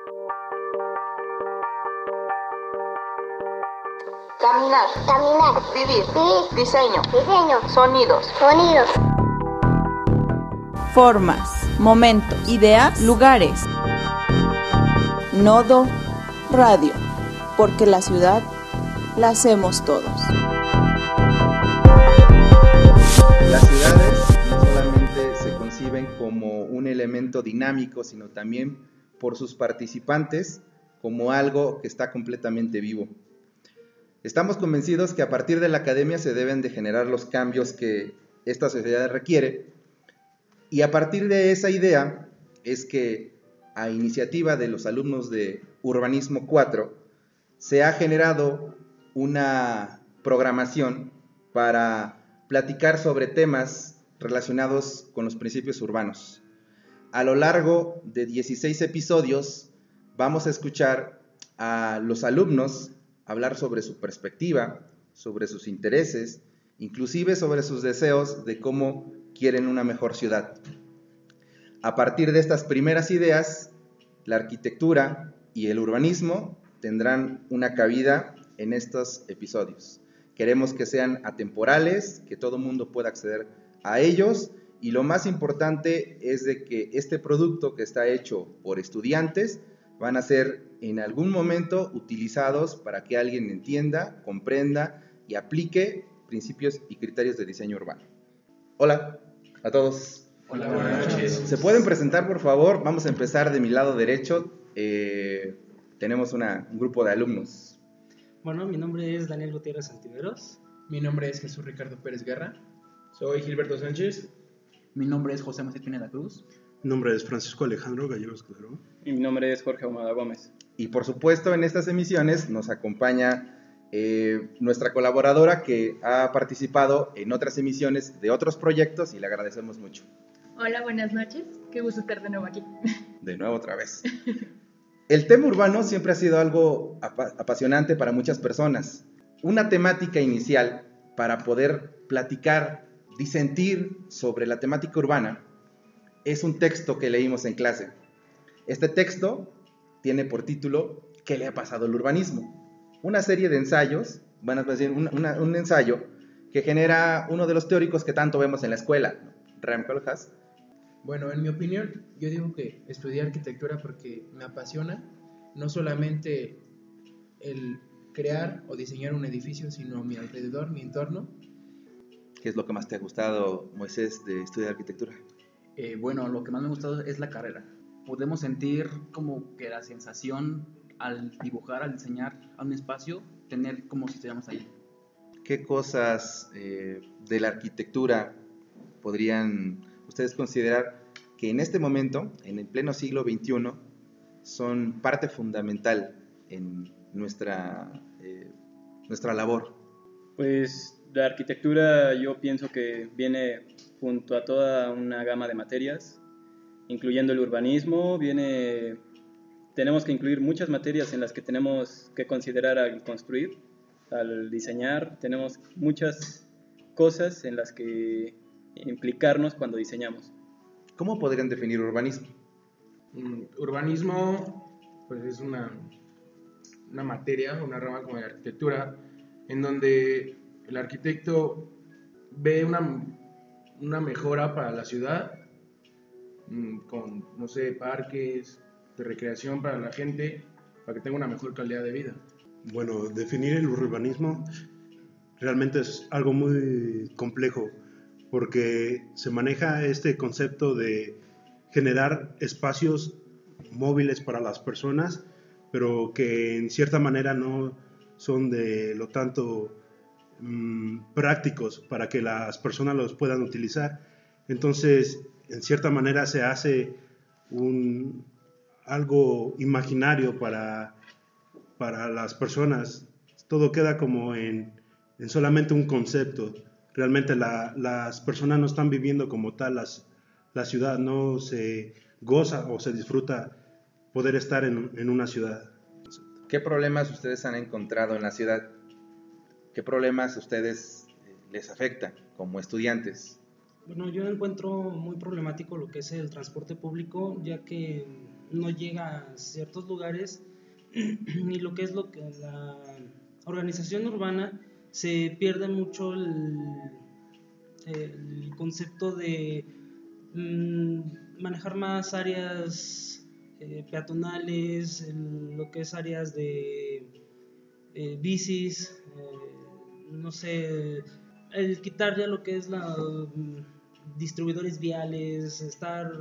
Caminar. Caminar. Vivir. Vivir. Diseño. Diseño. Sonidos. Sonidos. Formas, momentos, ideas, lugares. Nodo Radio, porque la ciudad la hacemos todos. Las ciudades no solamente se conciben como un elemento dinámico, sino también por sus participantes como algo que está completamente vivo. Estamos convencidos que a partir de la academia se deben de generar los cambios que esta sociedad requiere, y a partir de esa idea es que, a iniciativa de los alumnos de Urbanismo 4, se ha generado una programación para platicar sobre temas relacionados con los principios urbanos. A lo largo de 16 episodios vamos a escuchar a los alumnos hablar sobre su perspectiva, sobre sus intereses, inclusive sobre sus deseos de cómo quieren una mejor ciudad. A partir de estas primeras ideas, la arquitectura y el urbanismo tendrán una cabida en estos episodios. Queremos que sean atemporales, que todo mundo pueda acceder a ellos, y lo más importante es de que este producto, que está hecho por estudiantes, van a ser en algún momento utilizados para que alguien entienda, comprenda y aplique principios y criterios de diseño urbano. Hola a todos. Hola, buenas noches. ¿Se pueden presentar, por favor? Vamos a empezar de mi lado derecho. Tenemos un grupo de alumnos. Bueno, mi nombre es Daniel Gutiérrez Santiveros. Mi nombre es Jesús Ricardo Pérez Guerra. Soy Gilberto Sánchez. Mi nombre es José Maciel Pineda Cruz. Mi nombre es Francisco Alejandro Gallegos Calderón. Y mi nombre es Jorge Ahumada Gómez. Y por supuesto, en estas emisiones nos acompaña nuestra colaboradora, que ha participado en otras emisiones de otros proyectos, y le agradecemos mucho. Hola, buenas noches. Qué gusto estar de nuevo aquí. De nuevo otra vez. El tema urbano siempre ha sido algo apasionante para muchas personas. Una temática inicial para poder platicar, disentir sobre la temática urbana es un texto que leímos en clase. Este texto tiene por título ¿Qué le ha pasado al urbanismo? Una serie de ensayos, van a decir un ensayo que genera uno de los teóricos que tanto vemos en la escuela, Rem Koolhaas. Bueno, en mi opinión, yo digo que estudié arquitectura porque me apasiona no solamente el crear o diseñar un edificio, sino mi alrededor, mi entorno. ¿Qué es lo que más te ha gustado, Moisés, de estudiar arquitectura? Bueno, lo que más me ha gustado es la carrera. Podemos sentir como que la sensación al dibujar, al diseñar a un espacio, tener como si estuviéramos ahí. ¿Qué cosas de la arquitectura podrían ustedes considerar que en este momento, en el pleno siglo XXI, son parte fundamental en nuestra labor? Pues la arquitectura, yo pienso que viene junto a toda una gama de materias, incluyendo el urbanismo. Tenemos que incluir muchas materias en las que tenemos que considerar al construir, al diseñar. Tenemos muchas cosas en las que implicarnos cuando diseñamos. ¿Cómo podrían definir urbanismo? Urbanismo, pues es una materia, una rama como la arquitectura, en donde el arquitecto ve una mejora para la ciudad, con, no sé, parques de recreación para la gente, para que tenga una mejor calidad de vida. Bueno, definir el urbanismo realmente es algo muy complejo, porque se maneja este concepto de generar espacios móviles para las personas, pero que en cierta manera no son de lo tanto prácticos para que las personas los puedan utilizar. Entonces, en cierta manera se hace algo imaginario para las personas. Todo queda como en solamente un concepto. Realmente las personas no están viviendo como tal la ciudad, no se goza o se disfruta poder estar en una ciudad. ¿Qué problemas ustedes han encontrado en la ciudad? ¿Qué problemas a ustedes les afectan como estudiantes? Bueno, yo encuentro muy problemático lo que es el transporte público, ya que no llega a ciertos lugares y lo que la organización urbana se pierde mucho el concepto de manejar más áreas peatonales, lo que es áreas de bicis, no sé, el quitar ya lo que es distribuidores viales, estar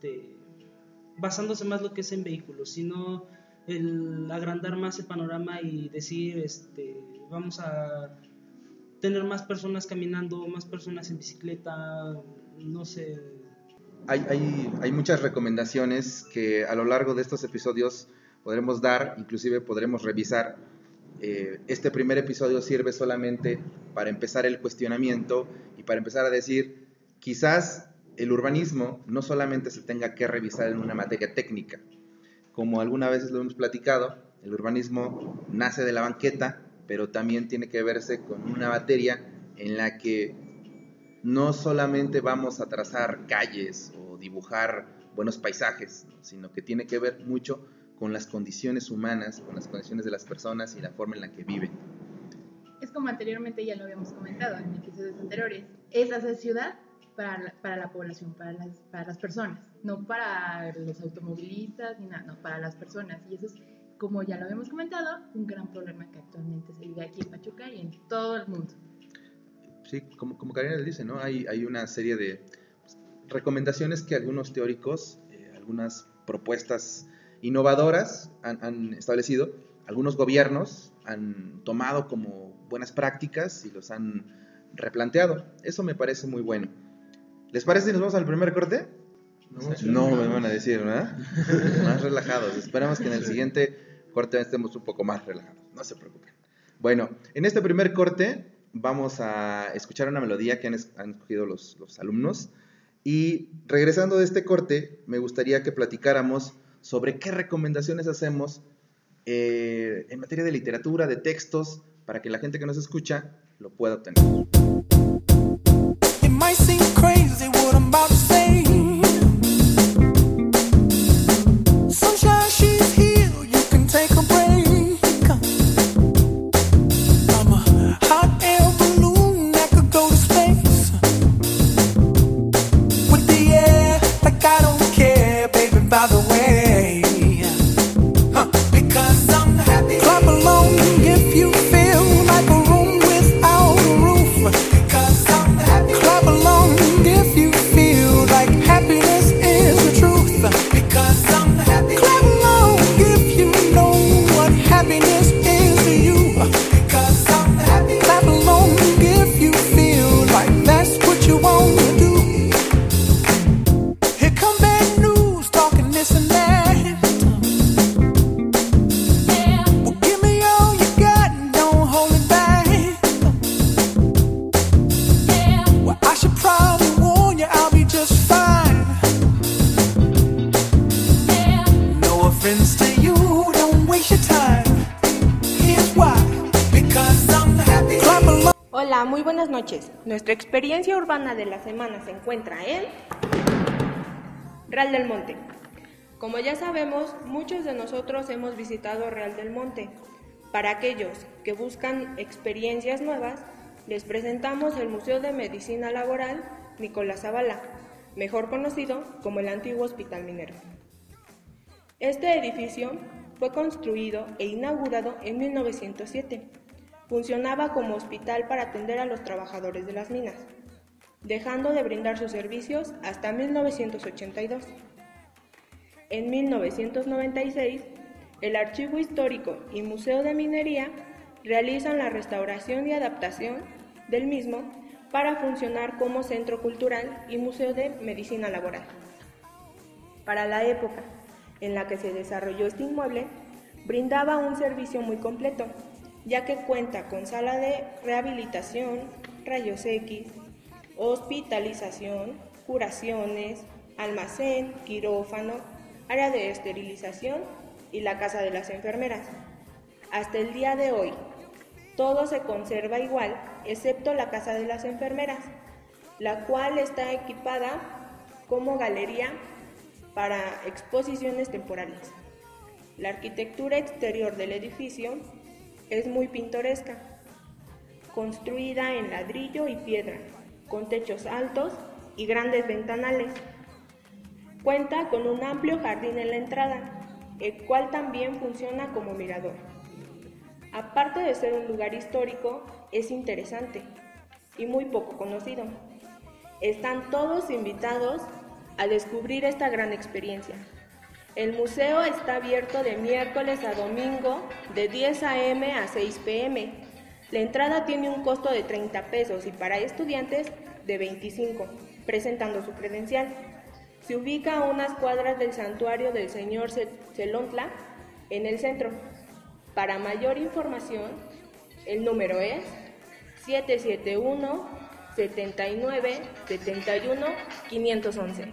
basándose más lo que es en vehículos, sino el agrandar más el panorama y decir vamos a tener más personas caminando, más personas en bicicleta, no sé. Hay muchas recomendaciones que a lo largo de estos episodios podremos dar, inclusive podremos revisar. Este primer episodio sirve solamente para empezar el cuestionamiento y para empezar a decir, quizás el urbanismo no solamente se tenga que revisar en una materia técnica. Como algunas veces lo hemos platicado, el urbanismo nace de la banqueta, pero también tiene que verse con una materia en la que no solamente vamos a trazar calles o dibujar buenos paisajes, sino que tiene que ver mucho con las condiciones humanas, con las condiciones de las personas y la forma en la que viven. Es como anteriormente ya lo habíamos comentado en episodios anteriores, es hacer ciudad para la población, para las personas, no para los automovilistas ni nada, no, para las personas. Y eso es, como ya lo habíamos comentado, un gran problema que actualmente se vive aquí en Pachuca y en todo el mundo. Sí, como Karina le dice, ¿no? Hay una serie de recomendaciones que algunos teóricos, algunas propuestas innovadoras han establecido, algunos gobiernos han tomado como buenas prácticas y los han replanteado. Eso me parece muy bueno. ¿Les parece si nos vamos al primer corte? No me van a decir, ¿verdad? Más relajados. Esperamos que en el siguiente corte estemos un poco más relajados. No se preocupen. Bueno, en este primer corte vamos a escuchar una melodía que han escogido los alumnos. Y regresando de este corte, me gustaría que platicáramos sobre qué recomendaciones hacemos en materia de literatura, de textos, para que la gente que nos escucha lo pueda obtener. It might seem crazy what I'm about to say. Sunshine, she's here, you can take a break. I'm a hot air balloon that could go to space. With the air, like I don't care, baby, by the way. Because I'm happy. Clap along if you feel like a room without a roof. Because I'm happy. Clap along if you feel like happiness is the truth. Because I'm happy. Clap along if you know what happiness is to you. Because I'm happy. Clap along if you feel like that's what you want to do. Here come bad news, talking this and that. Well, give me all you got and don't hold it back. Well, I should probably warn you, I'll be just fine. No offense to you, don't waste your time. Here's why. Because I'm happy. Clap along. Hola, muy buenas noches. Nuestra experiencia urbana de la semana se encuentra en Real del Monte. Como ya sabemos, muchos de nosotros hemos visitado Real del Monte. Para aquellos que buscan experiencias nuevas, les presentamos el Museo de Medicina Laboral Nicolás Zavala, mejor conocido como el antiguo Hospital Minero. Este edificio fue construido e inaugurado en 1907. Funcionaba como hospital para atender a los trabajadores de las minas, dejando de brindar sus servicios hasta 1982. En 1996, el Archivo Histórico y Museo de Minería realizan la restauración y adaptación del mismo para funcionar como centro cultural y museo de medicina laboral. Para la época en la que se desarrolló este inmueble, brindaba un servicio muy completo, ya que cuenta con sala de rehabilitación, rayos X, hospitalización, curaciones, almacén, quirófano, área de esterilización y la casa de las enfermeras. Hasta el día de hoy, todo se conserva igual, excepto la casa de las enfermeras, la cual está equipada como galería para exposiciones temporales. La arquitectura exterior del edificio es muy pintoresca, construida en ladrillo y piedra, con techos altos y grandes ventanales. Cuenta con un amplio jardín en la entrada, el cual también funciona como mirador. Aparte de ser un lugar histórico, es interesante y muy poco conocido. Están todos invitados a descubrir esta gran experiencia. El museo está abierto de miércoles a domingo de 10 a.m. a 6 p.m. La entrada tiene un costo de 30 pesos y para estudiantes de 25, presentando su credencial. Se ubica a unas cuadras del santuario del Señor Tzelontla en el centro. Para mayor información, el número es 771-79-71-511.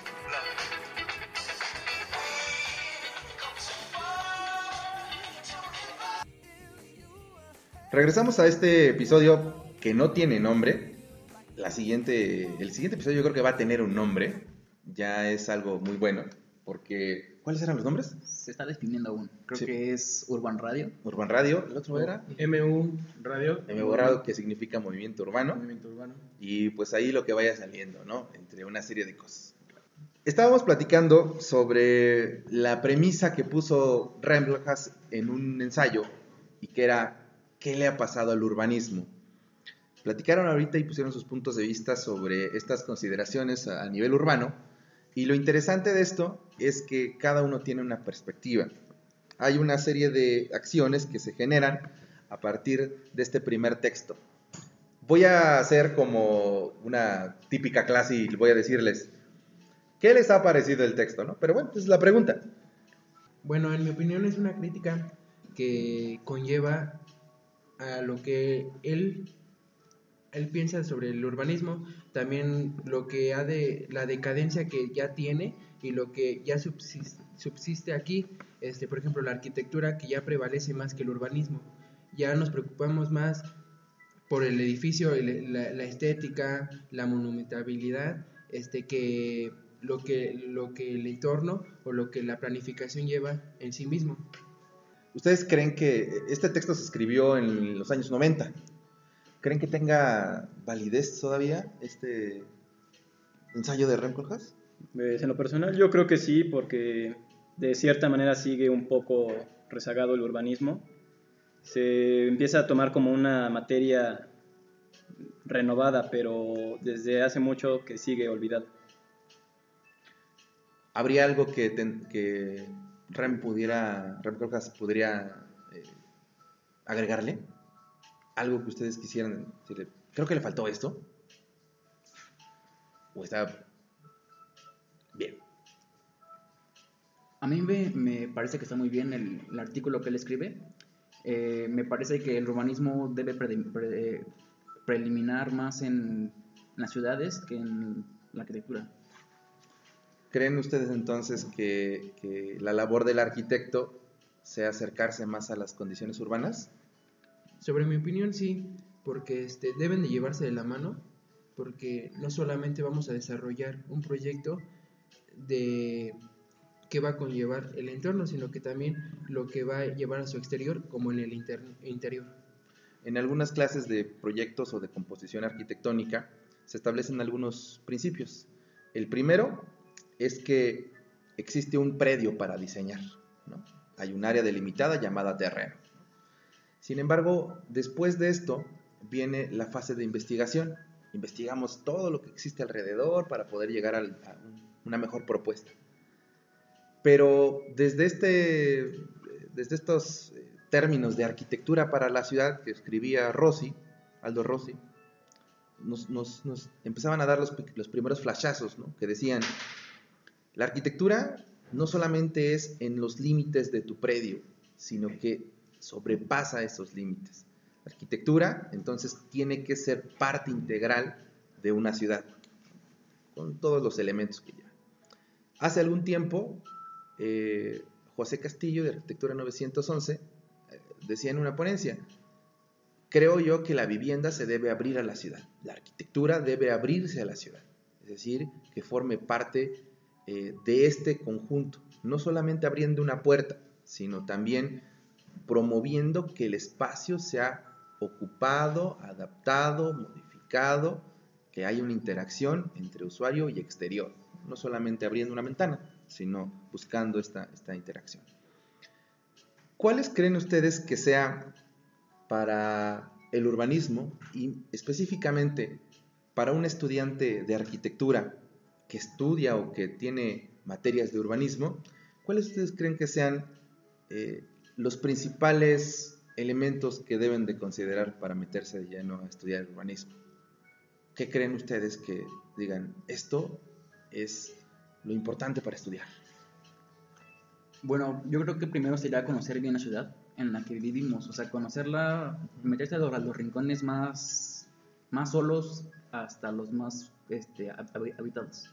Regresamos a este episodio que no tiene nombre. El siguiente episodio yo creo que va a tener un nombre. Ya es algo muy bueno, porque... ¿Cuáles eran los nombres? Se está definiendo aún. Creo Sí. que es Urban Radio. Urban Radio, el otro era MU Radio. MU Radio, que significa Movimiento Urbano. Movimiento Urbano. Y pues ahí lo que vaya saliendo, ¿no? Entre una serie de cosas. Estábamos platicando sobre la premisa que puso Rembrandt en un ensayo y que era ¿qué le ha pasado al urbanismo? Platicaron ahorita y pusieron sus puntos de vista sobre estas consideraciones a nivel urbano, y lo interesante de esto es que cada uno tiene una perspectiva. Hay una serie de acciones que se generan a partir de este primer texto. Voy a hacer como una típica clase y voy a decirles, ¿qué les ha parecido el texto, no? Pero bueno, esa es la pregunta. Bueno, en mi opinión es una crítica que conlleva a lo que él piensa sobre el urbanismo, también lo que ha de la decadencia que ya tiene y lo que ya subsiste aquí, por ejemplo, la arquitectura que ya prevalece más que el urbanismo. Ya nos preocupamos más por el edificio, la estética, la monumentabilidad, que lo que el entorno o lo que la planificación lleva en sí mismo. ¿Ustedes creen que este texto se escribió en los años 90? ¿Creen que tenga validez todavía este ensayo de Rembrandt? En lo personal yo creo que sí, porque de cierta manera sigue un poco rezagado el urbanismo. Se empieza a tomar como una materia renovada, pero desde hace mucho que sigue olvidada. ¿Habría algo que Rembrandt podría agregarle? ¿Algo que ustedes quisieran decirle? Creo que le faltó esto. ¿O está bien? A mí me parece que está muy bien el artículo que él escribe. Me parece que el urbanismo debe preliminar más en las ciudades que en la arquitectura. ¿Creen ustedes entonces que la labor del arquitecto sea acercarse más a las condiciones urbanas? Sobre mi opinión, sí, porque deben de llevarse de la mano, porque no solamente vamos a desarrollar un proyecto que va a conllevar el entorno, sino que también lo que va a llevar a su exterior como en el interior. En algunas clases de proyectos o de composición arquitectónica se establecen algunos principios. El primero es que existe un predio para diseñar, ¿no? Hay un área delimitada llamada terreno. Sin embargo, después de esto viene la fase de investigación. Investigamos todo lo que existe alrededor para poder llegar a una mejor propuesta. Pero desde estos términos de arquitectura para la ciudad que escribía Aldo Rossi, nos empezaban a dar los primeros flashazos, ¿no? Que decían, la arquitectura no solamente es en los límites de tu predio, sino que sobrepasa esos límites. La arquitectura, entonces, tiene que ser parte integral de una ciudad, con todos los elementos que lleva. Hace algún tiempo, José Castillo, de Arquitectura 911, decía en una ponencia, creo yo que la vivienda se debe abrir a la ciudad, la arquitectura debe abrirse a la ciudad, es decir, que forme parte de este conjunto, no solamente abriendo una puerta, sino también promoviendo que el espacio sea ocupado, adaptado, modificado, que haya una interacción entre usuario y exterior, no solamente abriendo una ventana, sino buscando esta interacción. ¿Cuáles creen ustedes que sea para el urbanismo y específicamente para un estudiante de arquitectura que estudia o que tiene materias de urbanismo, cuáles ustedes creen que sean los principales elementos que deben de considerar para meterse de lleno a estudiar urbanismo? ¿Qué creen ustedes que digan, esto es lo importante para estudiar? Bueno, yo creo que primero sería conocer bien la ciudad en la que vivimos, o sea, conocerla, meterse a los rincones más solos hasta los más habitados.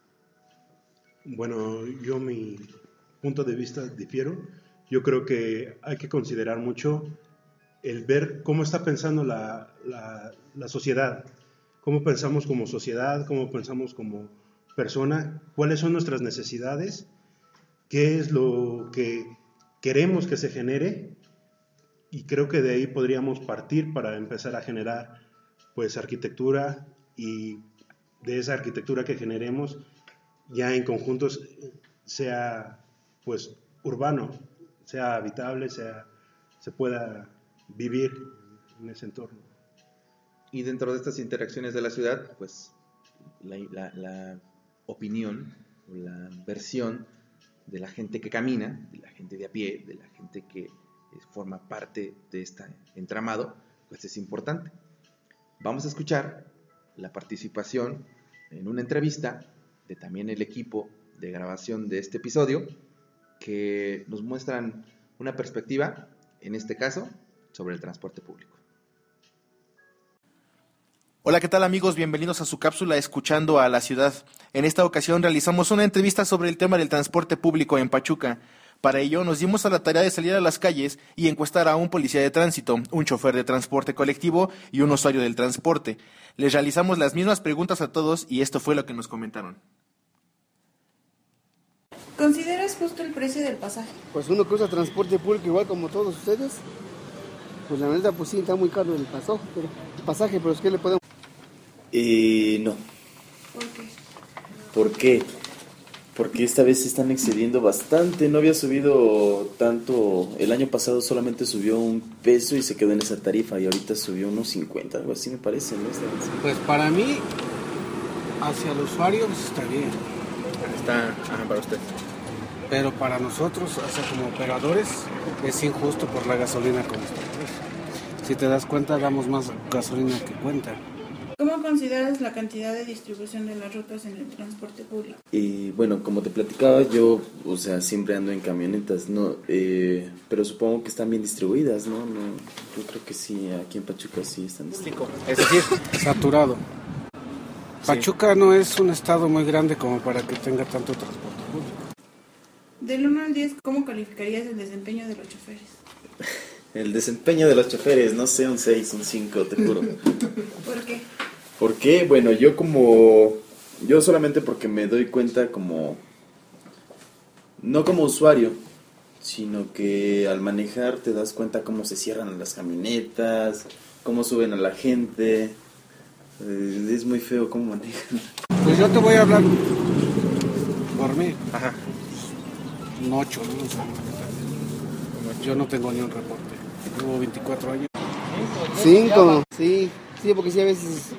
Bueno, yo mi punto de vista difiero. Yo creo que hay que considerar mucho el ver cómo está pensando la sociedad, cómo pensamos como sociedad, cómo pensamos como persona, cuáles son nuestras necesidades, qué es lo que queremos que se genere, y creo que de ahí podríamos partir para empezar a generar pues arquitectura, y de esa arquitectura que generemos ya en conjuntos sea pues urbano, sea habitable, se pueda vivir en ese entorno. Y dentro de estas interacciones de la ciudad, pues la opinión o la versión de la gente que camina, de la gente de a pie, de la gente que forma parte de este entramado, pues es importante. Vamos a escuchar la participación en una entrevista de también el equipo de grabación de este episodio, que nos muestran una perspectiva, en este caso, sobre el transporte público. Hola, ¿qué tal amigos? Bienvenidos a su cápsula Escuchando a la Ciudad. En esta ocasión realizamos una entrevista sobre el tema del transporte público en Pachuca. Para ello nos dimos a la tarea de salir a las calles y encuestar a un policía de tránsito, un chofer de transporte colectivo y un usuario del transporte. Les realizamos las mismas preguntas a todos y esto fue lo que nos comentaron. ¿Consideras justo el precio del pasaje? Pues uno que usa transporte público igual como todos ustedes, pues la verdad pues sí está muy caro el pasaje, pero es que le podemos... No. ¿Por qué? ¿Por qué? Porque esta vez se están excediendo bastante, no había subido tanto, el año pasado solamente subió $1 y se quedó en esa tarifa y ahorita subió unos 50, algo así me parece, ¿no? Pues para mí, hacia el usuario pues está bien. Está, para usted. Pero para nosotros, o sea, como operadores, es injusto por la gasolina como está. Si te das cuenta, damos más gasolina que cuenta. ¿Cómo consideras la cantidad de distribución de las rutas en el transporte público? Y bueno, como te platicaba, yo, o sea, siempre ando en camionetas, ¿no? Pero supongo que están bien distribuidas, ¿no? Yo creo que sí, aquí en Pachuca sí están distribuidas. Es decir, saturado. Pachuca no es un estado muy grande como para que tenga tanto transporte público. Del 1 al 10, ¿cómo calificarías el desempeño de los choferes? El desempeño de los choferes, no sé, un 6, un 5, te juro. ¿Por qué? ¿Por qué? Bueno, yo solamente porque me doy cuenta no como usuario, sino que al manejar te das cuenta cómo se cierran las camionetas, cómo suben a la gente, es muy feo cómo manejan. Pues yo te voy a hablar por mí. Ajá. Un 8, ¿no? O sea, yo no tengo ni un reporte. Llevo 24 años. 5, sí, porque sí a veces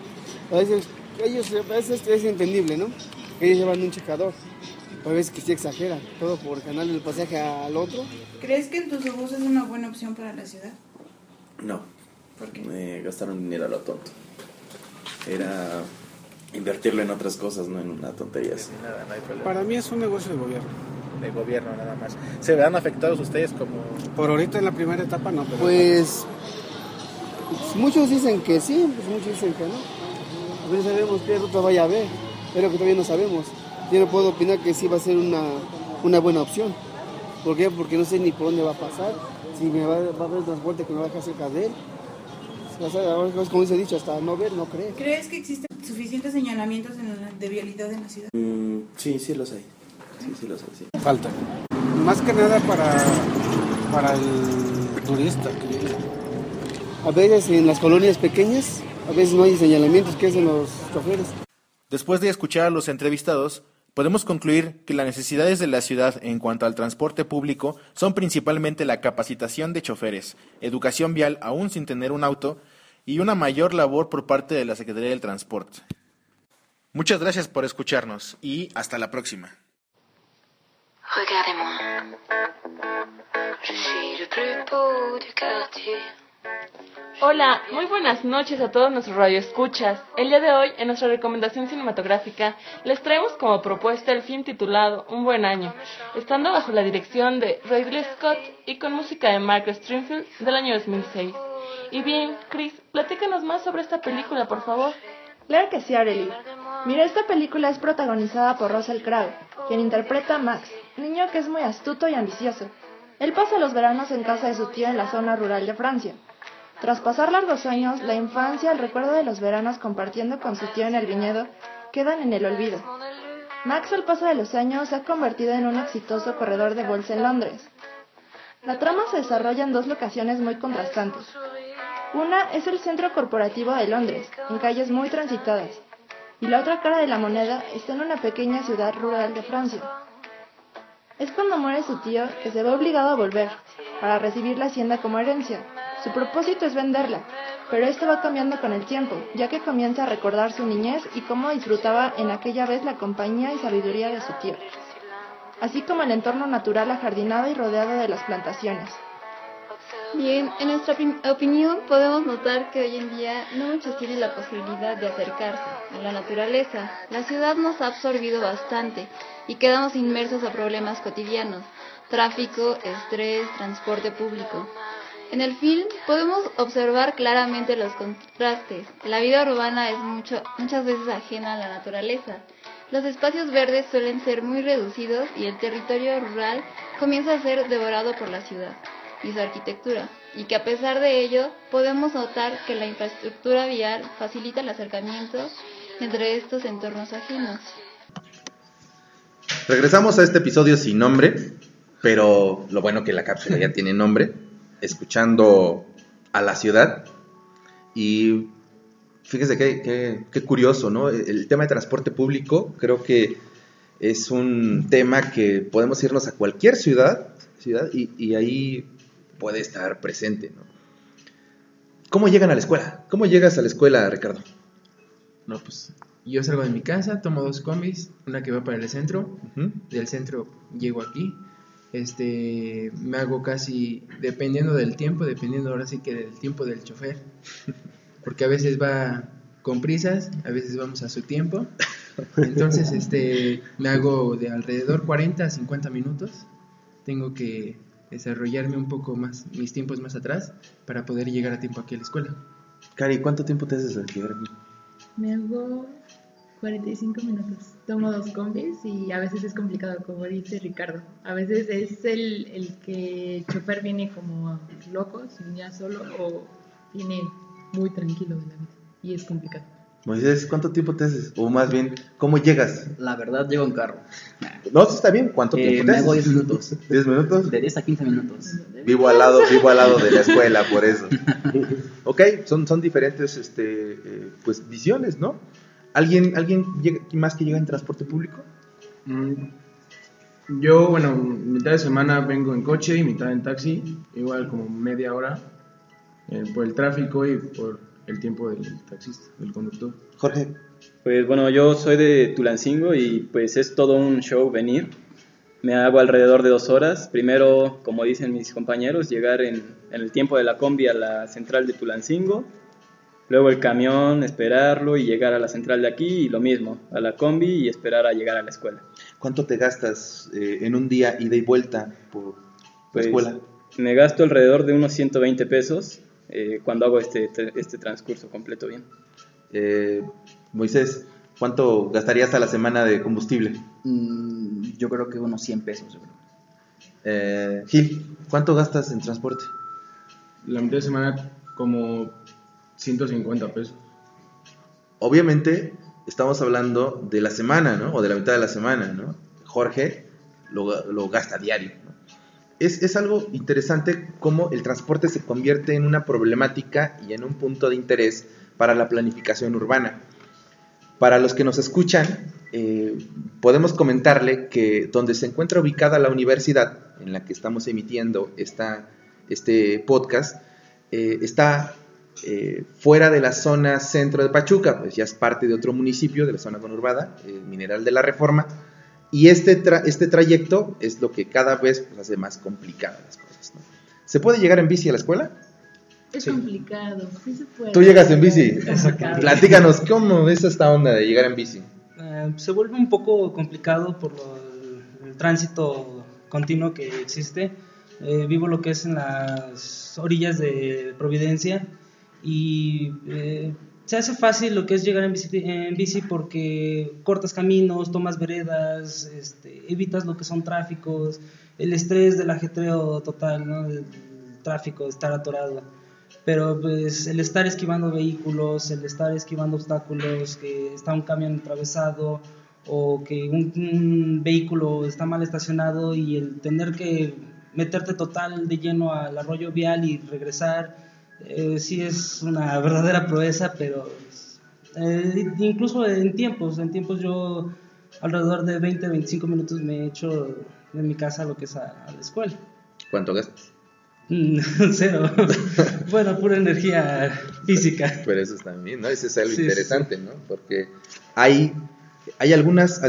es entendible, ¿no? Ellos llevan un checador, a veces que sí exageran, todo por ganarle el pasaje al otro. ¿Crees que el Tusobús es una buena opción para la ciudad? No. ¿Por qué? Me gastaron dinero a lo tonto. Era invertirlo en otras cosas, no en una tontería así. Nada, no hay problema. Para mí es un negocio de gobierno. De gobierno nada más. ¿Se verán afectados ustedes como...? Por ahorita en la primera etapa no, pero... Pues muchos dicen que sí, pues muchos dicen que no. No sabemos qué ruta vaya a haber, pero que todavía no sabemos. Yo no puedo opinar que sí va a ser una buena opción. ¿Por qué? Porque no sé ni por dónde va a pasar, si me va a haber transporte que me va a dejar cerca de él. Como se ha dicho, hasta no ver, no creer. ¿Crees que existen suficientes señalamientos de vialidad en la ciudad? Sí los hay. Sí, lo sé, sí. Falta. Más que nada para el turista que viene. A veces en las colonias pequeñas, a veces no hay señalamientos que hacen los choferes. Después de escuchar a los entrevistados, podemos concluir que las necesidades de la ciudad en cuanto al transporte público son principalmente la capacitación de choferes, educación vial aún sin tener un auto y una mayor labor por parte de la Secretaría del Transporte. Muchas gracias por escucharnos y hasta la próxima. Regardez-moi. Je suis le plus beau du quartier. Hola, muy buenas noches a todos nuestros radioescuchas. El día de hoy, en nuestra recomendación cinematográfica, les traemos como propuesta el film titulado Un buen año, estando bajo la dirección de Ridley Scott y con música de Mark Stringfield del año 2006. Y bien, Chris, platícanos más sobre esta película, por favor. Claro que sí, Arely. Mira, esta película es protagonizada por Russell Crowe, quien interpreta a Max, niño que es muy astuto y ambicioso. Él pasa los veranos en casa de su tío en la zona rural de Francia. Tras pasar largos años, la infancia, el recuerdo de los veranos compartiendo con su tío en el viñedo, quedan en el olvido. Max, al paso de los años, se ha convertido en un exitoso corredor de bolsa en Londres. La trama se desarrolla en dos locaciones muy contrastantes. Una es el centro corporativo de Londres, en calles muy transitadas, y la otra cara de la moneda está en una pequeña ciudad rural de Francia. Es cuando muere su tío que se ve obligado a volver, para recibir la hacienda como herencia. Su propósito es venderla, pero esto va cambiando con el tiempo, ya que comienza a recordar su niñez y cómo disfrutaba en aquella vez la compañía y sabiduría de su tío, así como el entorno natural ajardinado y rodeado de las plantaciones. Bien, en nuestra opinión podemos notar que hoy en día no muchos tienen la posibilidad de acercarse a la naturaleza. La ciudad nos ha absorbido bastante y quedamos inmersos a problemas cotidianos, tráfico, estrés, transporte público. En el film podemos observar claramente los contrastes. La vida urbana es muchas veces ajena a la naturaleza. Los espacios verdes suelen ser muy reducidos y el territorio rural comienza a ser devorado por la ciudad y su arquitectura, y que a pesar de ello podemos notar que la infraestructura vial facilita el acercamiento entre estos entornos ajenos. Regresamos a este episodio sin nombre, pero lo bueno que la cápsula ya tiene nombre, escuchando a la ciudad. Y fíjese qué curioso, ¿no? El tema de transporte público creo que es un tema que podemos irnos a cualquier ciudad y ahí puede estar presente, ¿no? ¿Cómo llegan a la escuela? ¿Cómo llegas a la escuela, Ricardo? No, pues yo salgo de mi casa, tomo 2 combis, una que va para el centro, del centro llego aquí, me hago casi, dependiendo ahora sí que del tiempo del chofer, porque a veces va con prisas, a veces vamos a su tiempo, entonces me hago de alrededor 40 a 50 minutos, tengo que desarrollarme un poco más, mis tiempos más atrás, para poder llegar a tiempo aquí a la escuela. Cari, ¿cuánto tiempo te haces al llegar aquí? Me hago 45 minutos. Tomo 2 combis y a veces es complicado, como dice Ricardo. A veces es el que el chofer viene como loco, sin ya solo, o viene muy tranquilo de la vida. Y es complicado. Moisés, ¿cuánto tiempo te haces? O más bien, ¿cómo llegas? La verdad, llego en carro. No, sí está bien. ¿Cuánto tiempo te haces? Me hago 10 minutos. ¿10 minutos? De 10 a 15 minutos. Vivo al lado de la escuela, por eso. Ok, son diferentes pues visiones, ¿no? ¿Alguien más que llega en transporte público? Yo, mitad de semana vengo en coche y mitad en taxi, igual como media hora, por el tráfico y por el tiempo del taxista, del conductor. Jorge. Pues bueno, yo soy de Tulancingo y pues es todo un show venir. Me hago alrededor de 2 horas. Primero, como dicen mis compañeros, llegar en el tiempo de la combi a la central de Tulancingo. Luego el camión, esperarlo y llegar a la central de aquí y lo mismo, a la combi y esperar a llegar a la escuela. ¿Cuánto te gastas en un día ida y vuelta por la escuela? Me gasto alrededor de unos 120 pesos cuando hago este transcurso completo bien. Moisés, ¿cuánto gastarías a la semana de combustible? Yo creo que unos 100 pesos. Yo creo. Gil, ¿cuánto gastas en transporte? La mitad de semana como 150 pesos. Obviamente estamos hablando de la semana, ¿no? O de la mitad de la semana, ¿no? Jorge lo gasta a diario, ¿no? Es algo interesante cómo el transporte se convierte en una problemática y en un punto de interés para la planificación urbana. Para los que nos escuchan, podemos comentarle que donde se encuentra ubicada la universidad en la que estamos emitiendo este podcast, está fuera de la zona centro de Pachuca, pues ya es parte de otro municipio de la zona conurbada, Mineral de la Reforma, y este trayecto es lo que cada vez pues, hace más complicadas las cosas, ¿no? ¿Se puede llegar en bici a la escuela? Es complicado, sí se puede. ¿Tú llegas en bici? Platícanos, ¿cómo es esta onda de llegar en bici? Se vuelve un poco complicado por el tránsito continuo que existe. Vivo lo que es en las orillas de Providencia y se hace fácil lo que es llegar en bici porque cortas caminos, tomas veredas, evitas lo que son tráficos, el estrés del ajetreo total, ¿no? El tráfico, estar atorado. Pero pues el estar esquivando vehículos, el estar esquivando obstáculos, que está un camión atravesado o que un vehículo está mal estacionado y el tener que meterte total de lleno al arroyo vial y regresar, sí es una verdadera proeza, pero incluso en tiempos yo alrededor de 20-25 minutos me he hecho de mi casa lo que es a la escuela. ¿Cuánto gastas? 0. Bueno, pura energía física. Pero eso también, ¿no? Eso es algo interesante, sí. ¿No? Porque hay algunas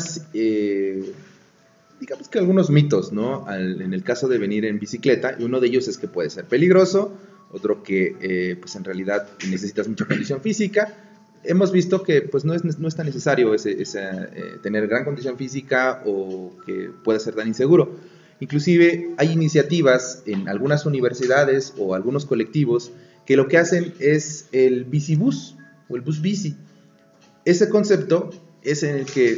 digamos que algunos mitos, ¿no? En el caso de venir en bicicleta, y uno de ellos es que puede ser peligroso, otro que pues en realidad necesitas mucha condición física. Hemos visto que pues no es tan necesario tener gran condición física o que pueda ser tan inseguro. Inclusive hay iniciativas en algunas universidades o algunos colectivos que lo que hacen es el bicibús o el bus bici. Ese concepto es en el que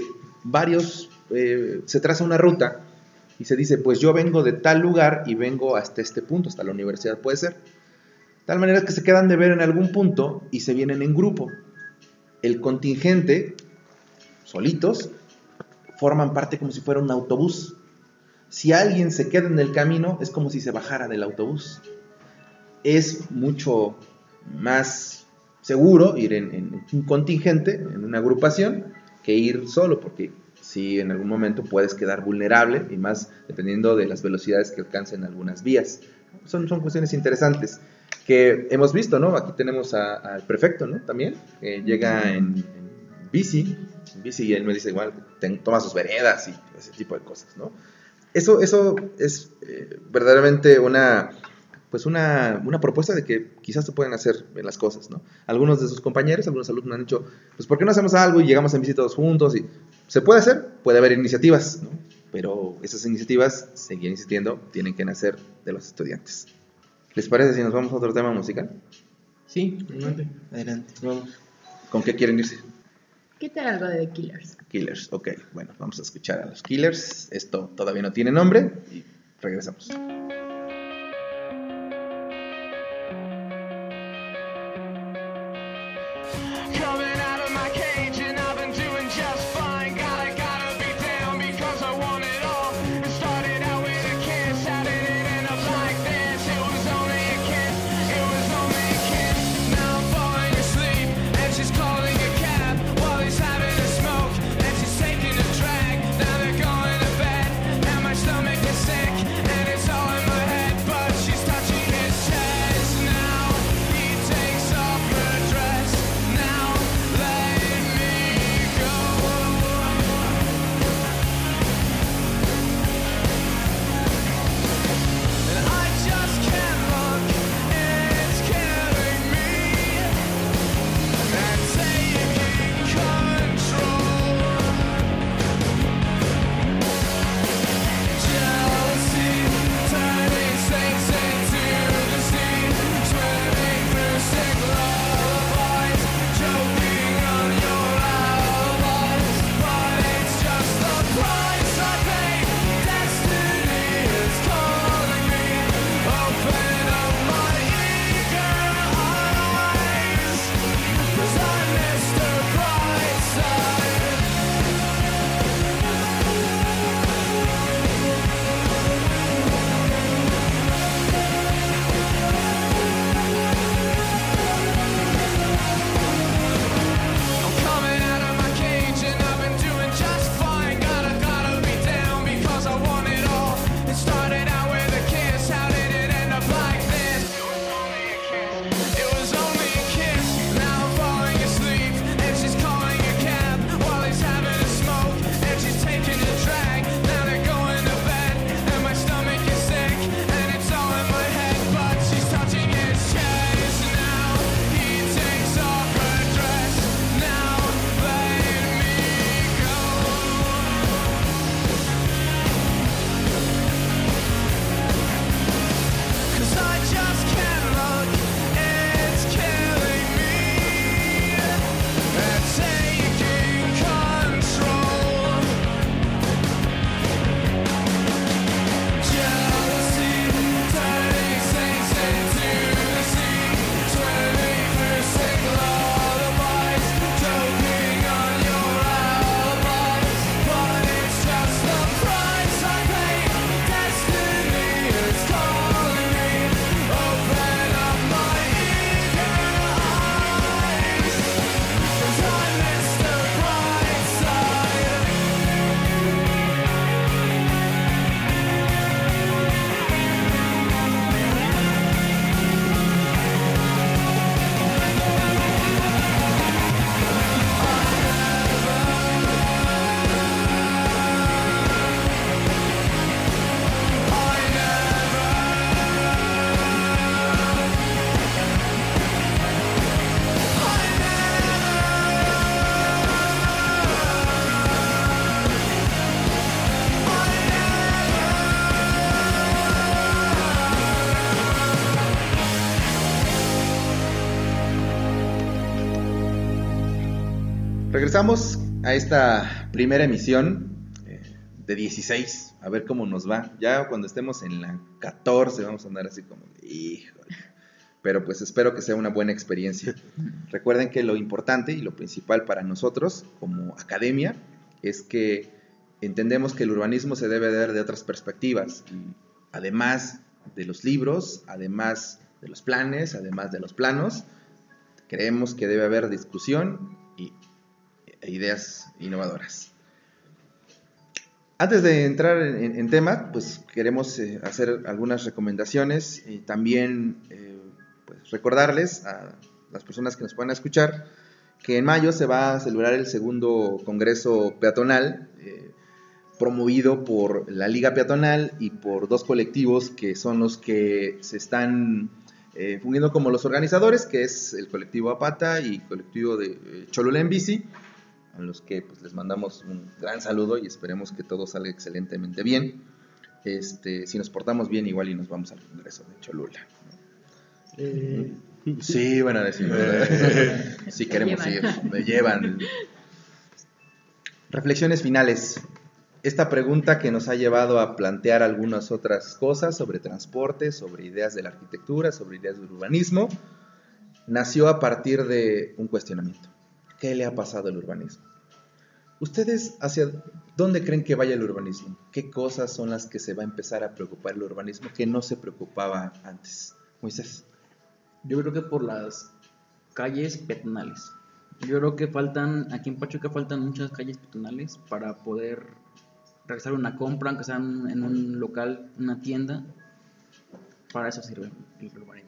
se traza una ruta y se dice, pues yo vengo de tal lugar y vengo hasta este punto, hasta la universidad puede ser. De tal manera que se quedan de ver en algún punto y se vienen en grupo. El contingente, solitos, forman parte como si fuera un autobús. Si alguien se queda en el camino, es como si se bajara del autobús. Es mucho más seguro ir en un contingente, en una agrupación, que ir solo, porque si en algún momento puedes quedar vulnerable, y más dependiendo de las velocidades que alcancen algunas vías. Son cuestiones interesantes que hemos visto, ¿no? Aquí tenemos al prefecto, ¿no? También, que llega en bici, y él me dice, igual, toma sus veredas y ese tipo de cosas, ¿no? Eso es verdaderamente una propuesta de que quizás se pueden hacer bien las cosas, ¿no? Algunos de sus compañeros, algunos alumnos han dicho, pues ¿por qué no hacemos algo y llegamos en bici todos juntos? Y se puede hacer, puede haber iniciativas, ¿no? Pero esas iniciativas, seguir insistiendo, tienen que nacer de los estudiantes. ¿Les parece si nos vamos a otro tema musical? Sí, adelante. Vamos. ¿Con qué quieren irse? ¿Qué tal algo de The Killers? Killers, ok. Bueno, vamos a escuchar a los Killers. Esto todavía no tiene nombre y regresamos. Stomach is sick and it's all Regresamos a esta primera emisión de 16, a ver cómo nos va. Ya cuando estemos en la 14 vamos a andar así como, híjole. Pero pues espero que sea una buena experiencia. Recuerden que lo importante y lo principal para nosotros como academia es que entendemos que el urbanismo se debe ver de otras perspectivas. Y además de los libros, además de los planes, además de los planos, creemos que debe haber discusión e ideas innovadoras. Antes de entrar en tema, pues queremos hacer algunas recomendaciones y también pues recordarles a las personas que nos puedan escuchar que en mayo se va a celebrar el segundo Congreso Peatonal promovido por la Liga Peatonal y por dos colectivos que son los que se están fungiendo como los organizadores, que es el colectivo Apata y el colectivo de Cholula en Bici, a los que pues les mandamos un gran saludo y esperemos que todo salga excelentemente bien. Si nos portamos bien, igual y nos vamos al Congreso de Cholula, ¿no? Sí, van a decir, sí queremos ir, me llevan. Reflexiones finales. Esta pregunta que nos ha llevado a plantear algunas otras cosas sobre transporte, sobre ideas de la arquitectura, sobre ideas del urbanismo, nació a partir de un cuestionamiento. ¿Qué le ha pasado al urbanismo? ¿Ustedes hacia dónde creen que vaya el urbanismo? ¿Qué cosas son las que se va a empezar a preocupar el urbanismo que no se preocupaba antes? Moisés. Yo creo que por las calles peatonales. Yo creo que aquí en Pachuca faltan muchas calles peatonales para poder realizar una compra, aunque sea en un local, una tienda. Para eso sirve el urbanismo.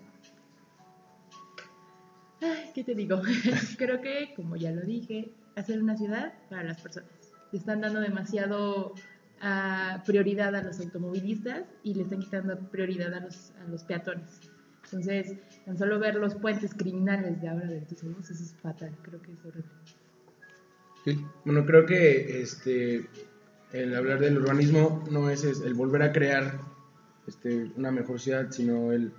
Ay, ¿qué te digo? Creo que, como ya lo dije, hacer una ciudad para las personas. Le están dando demasiado prioridad a los automovilistas y le están quitando prioridad a los peatones. Entonces, tan solo ver los puentes criminales de ahora de tus ojos, eso es fatal, creo que es horrible. Sí. Bueno, creo que el hablar del urbanismo no es el volver a crear una mejor ciudad, sino el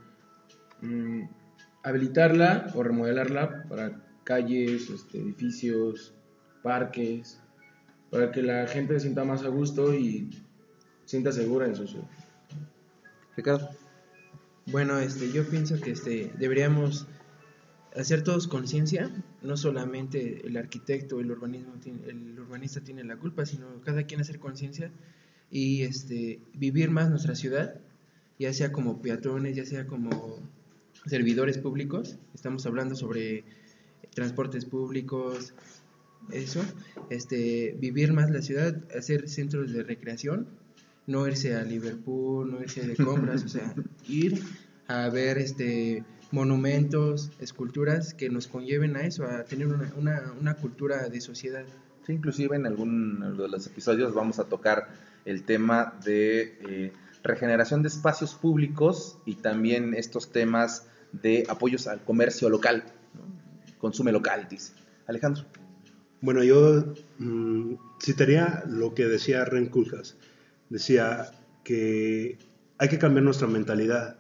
habilitarla o remodelarla para calles, edificios, parques, para que la gente se sienta más a gusto y se sienta segura en su ciudad. Ricardo. Bueno, yo pienso que deberíamos hacer todos conciencia, no solamente el arquitecto, el urbanista tiene la culpa, sino cada quien hacer conciencia y vivir más nuestra ciudad, ya sea como peatones, ya sea como servidores públicos. Estamos hablando sobre transportes públicos, eso, vivir más la ciudad, hacer centros de recreación, no irse a Liverpool, no irse de compras, o sea, ir a ver monumentos, esculturas que nos conlleven a eso, a tener una cultura de sociedad. Sí, inclusive en alguno de los episodios vamos a tocar el tema de regeneración de espacios públicos y también estos temas de apoyos al comercio local, ¿no? Consume local, dice. Alejandro. Bueno, yo citaría lo que decía Ren Koolhaas. Decía que hay que cambiar nuestra mentalidad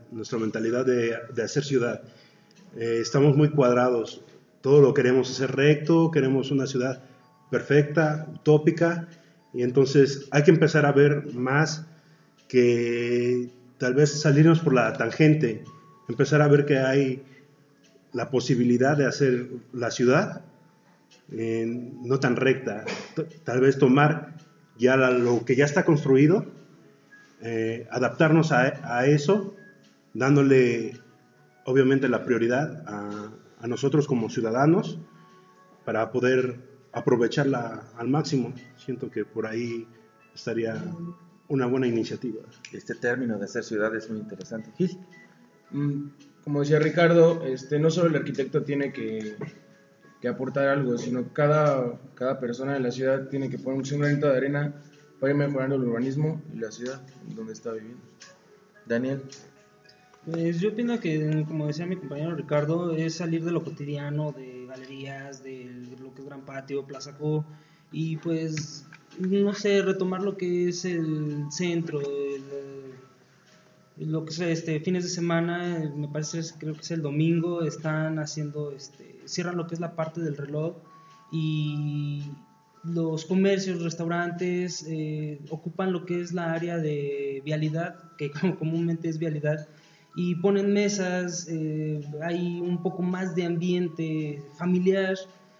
de hacer ciudad. Estamos muy cuadrados, todo lo queremos hacer recto, queremos una ciudad perfecta, utópica, y entonces hay que empezar a ver más que tal vez salirnos por la tangente, empezar a ver que hay la posibilidad de hacer la ciudad no tan recta, tal vez tomar ya lo que ya está construido, adaptarnos a eso, dándole obviamente la prioridad a nosotros como ciudadanos para poder aprovecharla al máximo. Siento que por ahí estaría una buena iniciativa. Este término de hacer ciudad es muy interesante. Gil. Como decía Ricardo, no solo el arquitecto tiene que aportar algo, sino cada persona de la ciudad tiene que poner un granito de arena para ir mejorando el urbanismo y la ciudad en donde está viviendo. Daniel. Pues yo opino que, como decía mi compañero Ricardo, es salir de lo cotidiano, de galerías, de lo que es Gran Patio, Plaza Co, y pues, no sé, retomar lo que es el centro, lo que es fines de semana, me parece, creo que es el domingo, están haciendo, cierran lo que es la parte del reloj y los comercios, restaurantes ocupan lo que es la área de vialidad, que comúnmente es vialidad, y ponen mesas, hay un poco más de ambiente familiar,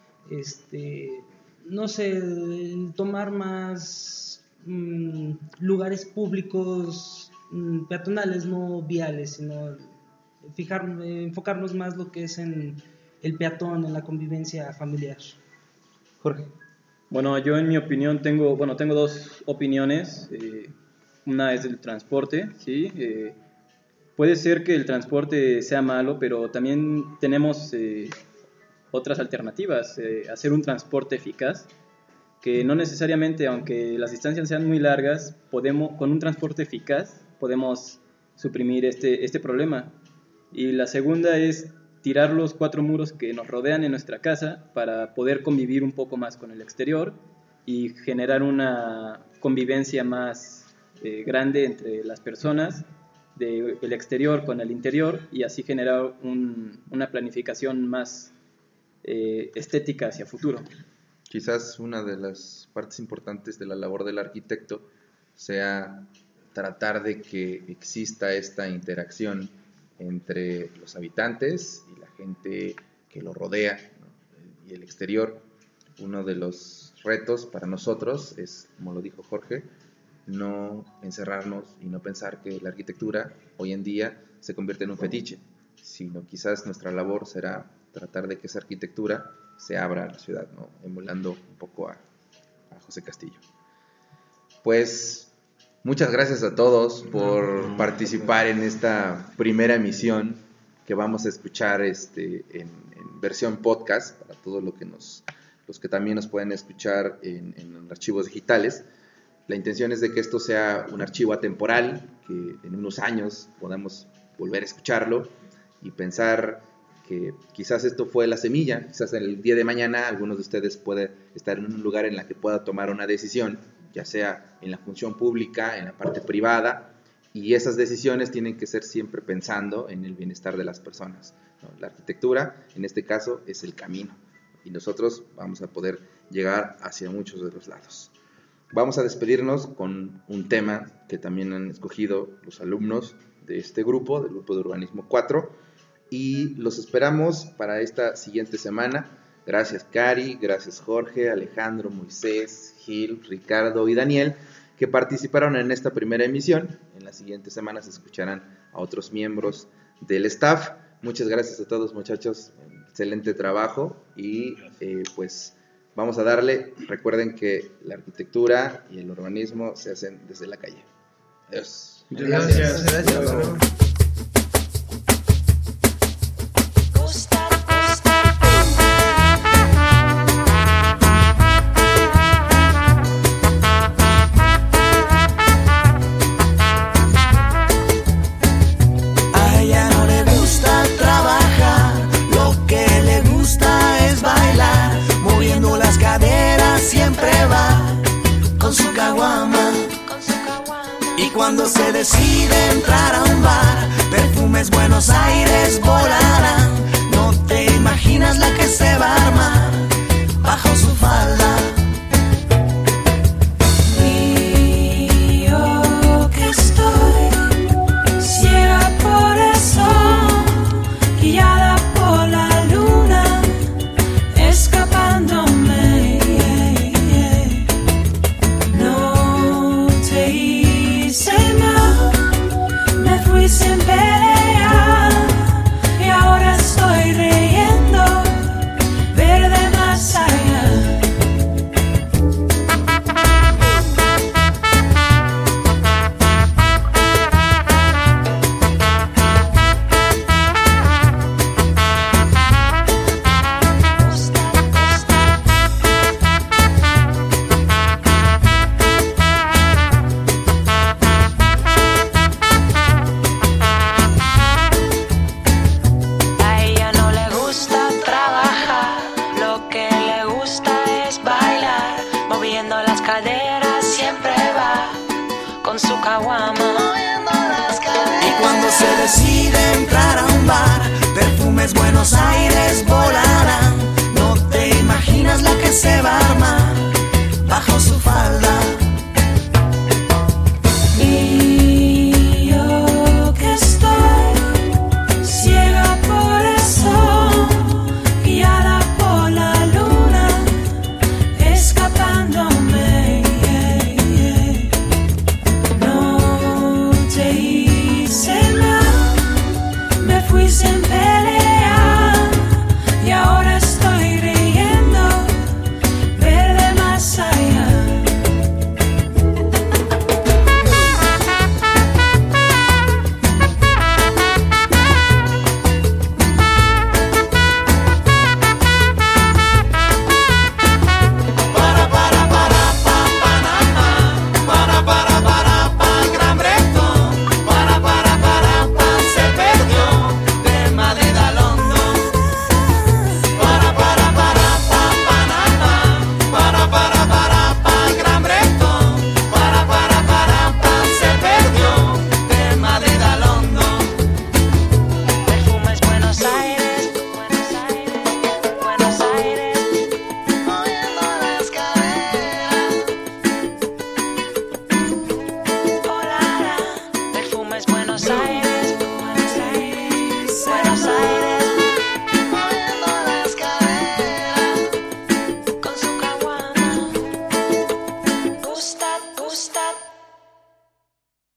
no sé, tomar más lugares públicos peatonales, no viales, sino enfocarnos más lo que es en el peatón, en la convivencia familiar. Jorge. Bueno, yo en mi opinión tengo dos opiniones. Una es del transporte, ¿sí? Puede ser que el transporte sea malo, pero también tenemos otras alternativas. Hacer un transporte eficaz, que no necesariamente, aunque las distancias sean muy largas, con un transporte eficaz podemos suprimir este problema. Y la segunda es tirar los 4 muros que nos rodean en nuestra casa para poder convivir un poco más con el exterior y generar una convivencia más grande entre las personas del exterior con el interior, y así generar una planificación más estética hacia futuro. Quizás una de las partes importantes de la labor del arquitecto sea tratar de que exista esta interacción entre los habitantes y la gente que lo rodea, ¿no? Y el exterior. Uno de los retos para nosotros es, como lo dijo Jorge, no encerrarnos y no pensar que la arquitectura hoy en día se convierte en un fetiche, sino quizás nuestra labor será tratar de que esa arquitectura se abra a la ciudad, ¿no? Emulando un poco a José Castillo. Pues muchas gracias a todos por participar en esta primera emisión que vamos a escuchar en versión podcast para todos los que también nos pueden escuchar en archivos digitales. La intención es de que esto sea un archivo atemporal, que en unos años podamos volver a escucharlo y pensar que quizás esto fue la semilla, quizás el día de mañana algunos de ustedes puede estar en un lugar en la que pueda tomar una decisión, ya sea en la función pública, en la parte privada, y esas decisiones tienen que ser siempre pensando en el bienestar de las personas, ¿no? La arquitectura, en este caso, es el camino, y nosotros vamos a poder llegar hacia muchos de los lados. Vamos a despedirnos con un tema que también han escogido los alumnos de este grupo, del grupo de Urbanismo 4, y los esperamos para esta siguiente semana. Gracias Cari, gracias Jorge, Alejandro, Moisés, Gil, Ricardo y Daniel, que participaron en esta primera emisión. En las siguientes semanas escucharán a otros miembros del staff. Muchas gracias a todos, muchachos, excelente trabajo, y pues vamos a darle. Recuerden que la arquitectura y el urbanismo se hacen desde la calle. Adiós. Muchas gracias. Gracias. Cuando se decide entrar a un bar, perfumes Buenos Aires volarán. No te imaginas la que se va a armar bajo su falda. Y yo que estoy ciega por eso, guiada por la luna, escapándome. Sin pelear, y ahora estoy riendo, verde más allá. Y cuando se decide entrar a un bar, perfumes Buenos Aires volarán. No te imaginas la que siempre